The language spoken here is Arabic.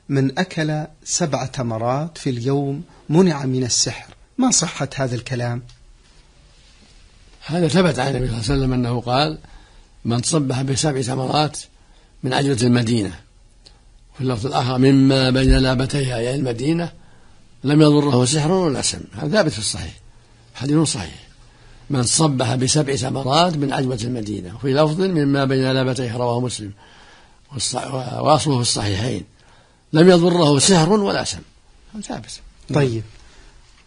من أكل 7 تمرات في اليوم منع من السحر، ما صحة هذا الكلام؟ هذا ثبت عن النبي صلى الله عليه وسلم أنه قال: من تصبح ب7 تمرات من عجوة المدينة، في اللفظ الآخر مما بين لابتيها يعني المدينة، لم يضره سحر ولا سم. هذا ثابت في الصحيح، حديث صحيح. من صبح ب7 تمرات من عجوة المدينة، وفي لفظ مما بين لابتيها، رواه مسلم واصله في الصحيحين، لم يضره سحر ولا سم. هذا ثابت. طيب.